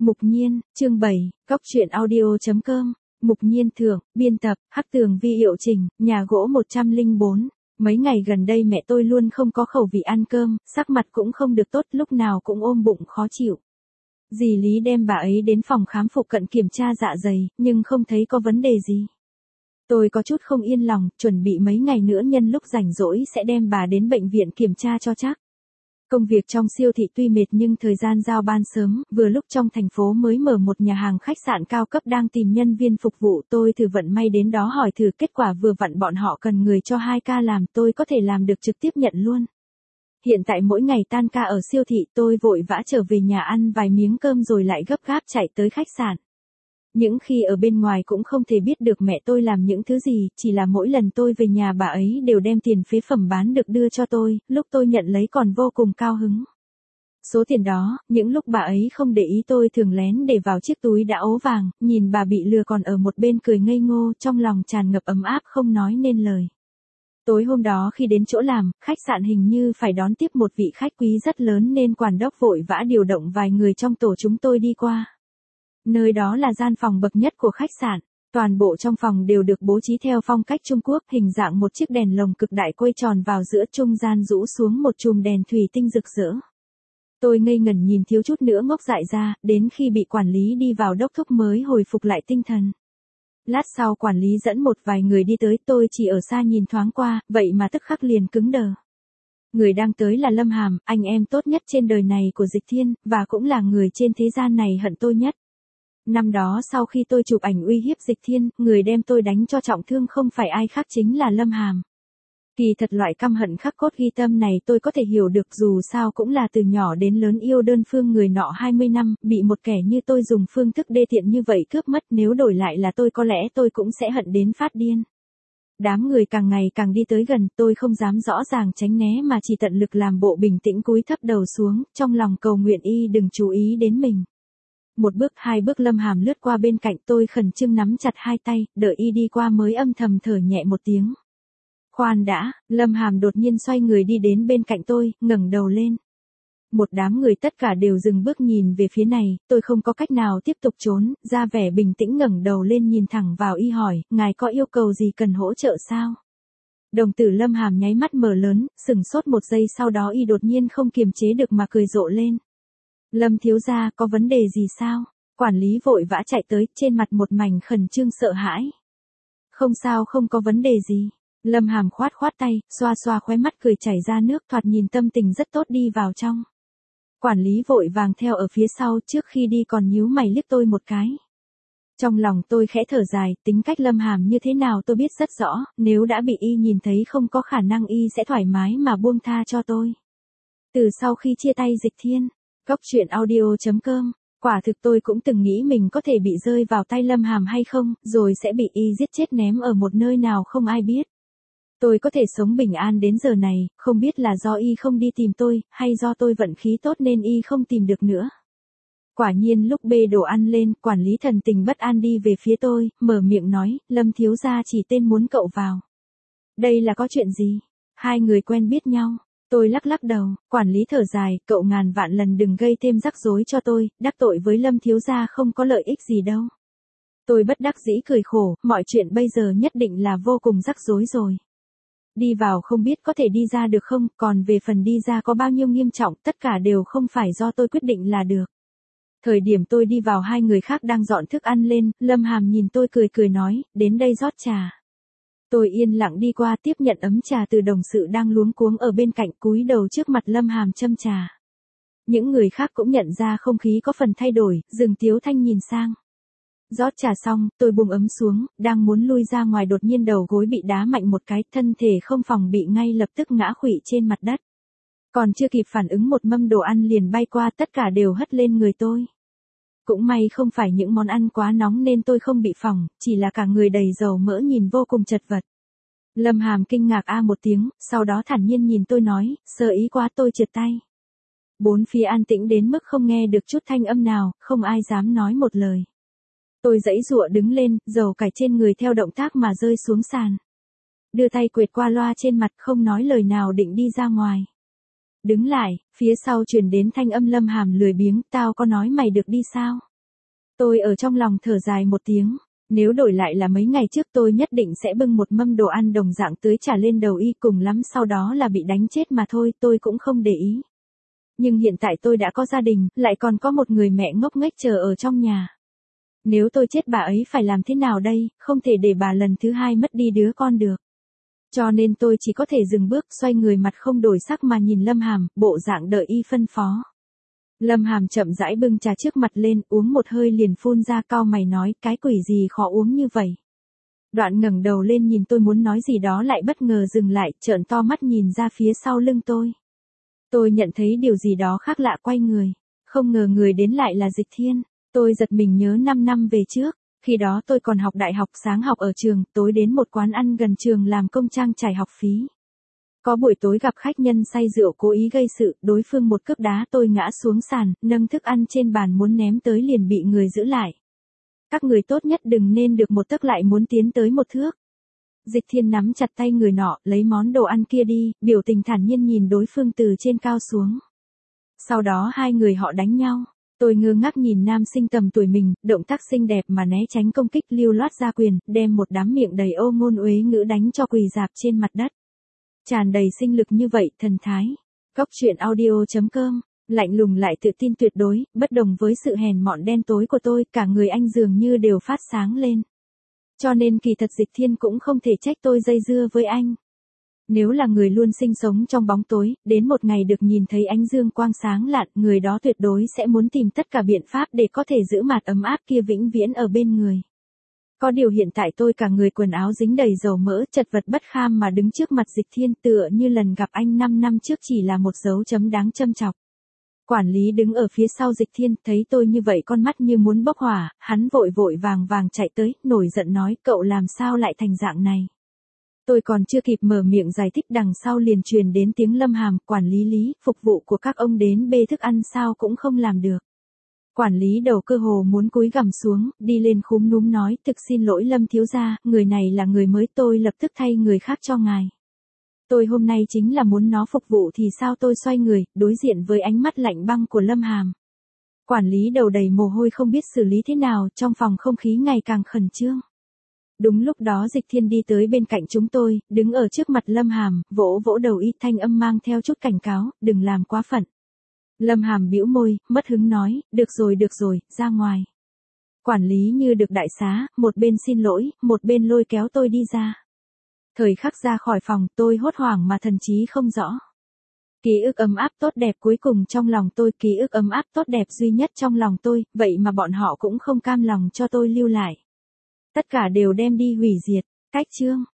Mục Nhiên, chương 7, Cóc truyện audio.com, Mục Nhiên thưởng, biên tập, Hắc Tường Vi hiệu chỉnh, nhà gỗ 104. Mấy ngày gần đây mẹ tôi luôn không có khẩu vị ăn cơm, sắc mặt cũng không được tốt, lúc nào cũng ôm bụng khó chịu. Dì Lý đem bà ấy đến phòng khám phụ cận kiểm tra dạ dày, nhưng không thấy có vấn đề gì. Tôi có chút không yên lòng, chuẩn bị mấy ngày nữa nhân lúc rảnh rỗi sẽ đem bà đến bệnh viện kiểm tra cho chắc. Công việc trong siêu thị tuy mệt nhưng thời gian giao ban sớm, vừa lúc trong thành phố mới mở một nhà hàng khách sạn cao cấp đang tìm nhân viên phục vụ, tôi thử vận may đến đó hỏi thử, kết quả vừa vặn bọn họ cần người cho 2 ca làm, tôi có thể làm được trực tiếp nhận luôn. Hiện tại mỗi ngày tan ca ở siêu thị, tôi vội vã trở về nhà ăn vài miếng cơm rồi lại gấp gáp chạy tới khách sạn. Những khi ở bên ngoài cũng không thể biết được mẹ tôi làm những thứ gì, chỉ là mỗi lần tôi về nhà bà ấy đều đem tiền phế phẩm bán được đưa cho tôi, lúc tôi nhận lấy còn vô cùng cao hứng. Số tiền đó, những lúc bà ấy không để ý tôi thường lén để vào chiếc túi đã ố vàng, nhìn bà bị lừa còn ở một bên cười ngây ngô, trong lòng tràn ngập ấm áp không nói nên lời. Tối hôm đó khi đến chỗ làm, khách sạn hình như phải đón tiếp một vị khách quý rất lớn nên quản đốc vội vã điều động vài người trong tổ chúng tôi đi qua. Nơi đó là gian phòng bậc nhất của khách sạn, toàn bộ trong phòng đều được bố trí theo phong cách Trung Quốc, hình dạng một chiếc đèn lồng cực đại quay tròn vào giữa, trung gian rũ xuống một chùm đèn thủy tinh rực rỡ. Tôi ngây ngẩn nhìn thiếu chút nữa ngốc dại ra, đến khi bị quản lý đi vào đốc thúc mới hồi phục lại tinh thần. Lát sau quản lý dẫn một vài người đi tới, tôi chỉ ở xa nhìn thoáng qua, vậy mà tức khắc liền cứng đờ. Người đang tới là Lâm Hàm, anh em tốt nhất trên đời này của Dịch Thiên, và cũng là người trên thế gian này hận tôi nhất. Năm đó sau khi tôi chụp ảnh uy hiếp Dịch Thiên, người đem tôi đánh cho trọng thương không phải ai khác chính là Lâm Hàm. Kỳ thật loại căm hận khắc cốt ghi tâm này tôi có thể hiểu được, dù sao cũng là từ nhỏ đến lớn yêu đơn phương người nọ 20 năm, bị một kẻ như tôi dùng phương thức đê tiện như vậy cướp mất, nếu đổi lại là tôi có lẽ tôi cũng sẽ hận đến phát điên. Đám người càng ngày càng đi tới gần, tôi không dám rõ ràng tránh né mà chỉ tận lực làm bộ bình tĩnh cúi thấp đầu xuống, trong lòng cầu nguyện y đừng chú ý đến mình. Một bước 2 bước Lâm Hàm lướt qua bên cạnh tôi, khẩn trương nắm chặt 2 tay, đợi y đi qua mới âm thầm thở nhẹ một tiếng. Khoan đã, Lâm Hàm đột nhiên xoay người đi đến bên cạnh tôi, ngẩng đầu lên. Một đám người tất cả đều dừng bước nhìn về phía này, tôi không có cách nào tiếp tục trốn, ra vẻ bình tĩnh ngẩng đầu lên nhìn thẳng vào y hỏi, ngài có yêu cầu gì cần hỗ trợ sao? Đồng tử Lâm Hàm nháy mắt mở lớn, sửng sốt một giây, sau đó y đột nhiên không kiềm chế được mà cười rộ lên. Lâm thiếu gia, có vấn đề gì sao? Quản lý vội vã chạy tới, trên mặt một mảnh khẩn trương sợ hãi. Không sao, không có vấn đề gì. Lâm Hàm khoát khoát tay, xoa xoa khóe mắt cười chảy ra nước, thoạt nhìn tâm tình rất tốt, đi vào trong. Quản lý vội vàng theo ở phía sau, trước khi đi còn nhíu mày liếc tôi một cái. Trong lòng tôi khẽ thở dài, tính cách Lâm Hàm như thế nào tôi biết rất rõ, nếu đã bị y nhìn thấy không có khả năng y sẽ thoải mái mà buông tha cho tôi. Từ sau khi chia tay Dịch Thiên, Cóc truyện audio.com, quả thực tôi cũng từng nghĩ mình có thể bị rơi vào tay Lâm Hàm hay không, rồi sẽ bị y giết chết ném ở một nơi nào không ai biết. Tôi có thể sống bình an đến giờ này, không biết là do y không đi tìm tôi, hay do tôi vận khí tốt nên y không tìm được nữa. Quả nhiên lúc bê đồ ăn lên, quản lý thần tình bất an đi về phía tôi, mở miệng nói, Lâm thiếu gia chỉ tên muốn cậu vào. Đây là có chuyện gì? Hai người quen biết nhau. Tôi lắc lắc đầu, quản lý thở dài, cậu ngàn vạn lần đừng gây thêm rắc rối cho tôi, đắc tội với Lâm thiếu gia không có lợi ích gì đâu. Tôi bất đắc dĩ cười khổ, mọi chuyện bây giờ nhất định là vô cùng rắc rối rồi. Đi vào không biết có thể đi ra được không, còn về phần đi ra có bao nhiêu nghiêm trọng, tất cả đều không phải do tôi quyết định là được. Thời điểm tôi đi vào, 2 người khác đang dọn thức ăn lên, Lâm Hàm nhìn tôi cười cười nói, đến đây rót trà. Tôi yên lặng đi qua tiếp nhận ấm trà từ đồng sự đang luống cuống ở bên cạnh, cúi đầu trước mặt Lâm Hàm châm trà. Những người khác cũng nhận ra không khí có phần thay đổi, dừng tiếu thanh nhìn sang. Rót trà xong, tôi buông ấm xuống, đang muốn lui ra ngoài đột nhiên đầu gối bị đá mạnh một cái, thân thể không phòng bị ngay lập tức ngã khuỵu trên mặt đất. Còn chưa kịp phản ứng một mâm đồ ăn liền bay qua, tất cả đều hất lên người tôi. Cũng may không phải những món ăn quá nóng nên tôi không bị phỏng, chỉ là cả người đầy dầu mỡ nhìn vô cùng chật vật. Lâm Hàm kinh ngạc a một tiếng, sau đó thản nhiên nhìn tôi nói, sơ ý quá, tôi trượt tay. Bốn phía an tĩnh đến mức không nghe được chút thanh âm nào, không ai dám nói một lời. Tôi giãy giụa đứng lên, dầu cải trên người theo động tác mà rơi xuống sàn. Đưa tay quệt qua loa trên mặt, không nói lời nào định đi ra ngoài. Đứng lại, phía sau truyền đến thanh âm Lâm Hàm lười biếng, tao có nói mày được đi sao? Tôi ở trong lòng thở dài một tiếng. Nếu đổi lại là mấy ngày trước tôi nhất định sẽ bưng một mâm đồ ăn đồng dạng tưới trà lên đầu y, cùng lắm sau đó là bị đánh chết mà thôi, tôi cũng không để ý. Nhưng hiện tại tôi đã có gia đình, lại còn có một người mẹ ngốc nghếch chờ ở trong nhà. Nếu tôi chết bà ấy phải làm thế nào đây, không thể để bà lần thứ hai mất đi đứa con được. Cho nên tôi chỉ có thể dừng bước, xoay người mặt không đổi sắc mà nhìn Lâm Hàm, bộ dạng đợi y phân phó. Lâm Hàm chậm rãi bưng trà trước mặt lên, uống một hơi liền phun ra, cau mày nói, cái quỷ gì khó uống như vậy. Đoạn ngẩng đầu lên nhìn tôi muốn nói gì đó lại bất ngờ dừng lại, trợn to mắt nhìn ra phía sau lưng tôi. Tôi nhận thấy điều gì đó khác lạ, quay người. Không ngờ người đến lại là Dịch Thiên. Tôi giật mình nhớ 5 năm về trước. Khi đó tôi còn học đại học, sáng học ở trường, tối đến một quán ăn gần trường làm công trang trải học phí. Có buổi tối gặp khách nhân say rượu cố ý gây sự, đối phương một cước đá tôi ngã xuống sàn, nâng thức ăn trên bàn muốn ném tới liền bị người giữ lại. Các người tốt nhất đừng nên được một tấc lại muốn tiến tới một thước. Dịch Thiên nắm chặt tay người nọ, lấy món đồ ăn kia đi, biểu tình thản nhiên nhìn đối phương từ trên cao xuống. Sau đó hai người họ đánh nhau. Tôi ngơ ngác nhìn nam sinh tầm tuổi mình, động tác xinh đẹp mà né tránh công kích, lưu loát ra quyền, đem một đám miệng đầy ô ngôn uế ngữ đánh cho quỳ rạp trên mặt đất. Tràn đầy sinh lực như vậy, thần thái. Góc truyện audio.com, lạnh lùng lại tự tin tuyệt đối, bất đồng với sự hèn mọn đen tối của tôi, cả người anh dường như đều phát sáng lên. Cho nên kỳ thật Dịch Thiên cũng không thể trách tôi dây dưa với anh. Nếu là người luôn sinh sống trong bóng tối, đến một ngày được nhìn thấy ánh dương quang sáng lạn, người đó tuyệt đối sẽ muốn tìm tất cả biện pháp để có thể giữ mạt ấm áp kia vĩnh viễn ở bên người. Có điều hiện tại tôi cả người quần áo dính đầy dầu mỡ, chật vật bất kham mà đứng trước mặt Dịch Thiên, tựa như lần gặp anh 5 năm trước chỉ là một dấu chấm đáng châm chọc. Quản lý đứng ở phía sau Dịch Thiên, thấy tôi như vậy con mắt như muốn bốc hỏa, hắn vội vội vàng vàng chạy tới, nổi giận nói, cậu làm sao lại thành dạng này. Tôi còn chưa kịp mở miệng giải thích đằng sau liền truyền đến tiếng Lâm Hàm, quản lý Lý, phục vụ của các ông đến bê thức ăn sao cũng không làm được. Quản lý đầu cơ hồ muốn cúi gằm xuống, đi lên khúm núm nói, thực xin lỗi Lâm thiếu gia, người này là người mới, tôi lập tức thay người khác cho ngài. Tôi hôm nay chính là muốn nó phục vụ thì sao, tôi xoay người, đối diện với ánh mắt lạnh băng của Lâm Hàm. Quản lý đầu đầy mồ hôi không biết xử lý thế nào, trong phòng không khí ngày càng khẩn trương. Đúng lúc đó Dịch Thiên đi tới bên cạnh chúng tôi, đứng ở trước mặt Lâm Hàm, vỗ vỗ đầu y, thanh âm mang theo chút cảnh cáo, đừng làm quá phận. Lâm Hàm bĩu môi, mất hứng nói, được rồi, ra ngoài. Quản lý như được đại xá, một bên xin lỗi, một bên lôi kéo tôi đi ra. Thời khắc ra khỏi phòng, tôi hốt hoảng mà thần trí không rõ. Ký ức ấm áp tốt đẹp cuối cùng trong lòng tôi, ký ức ấm áp tốt đẹp duy nhất trong lòng tôi, vậy mà bọn họ cũng không cam lòng cho tôi lưu lại. Tất cả đều đem đi hủy diệt. Cách chương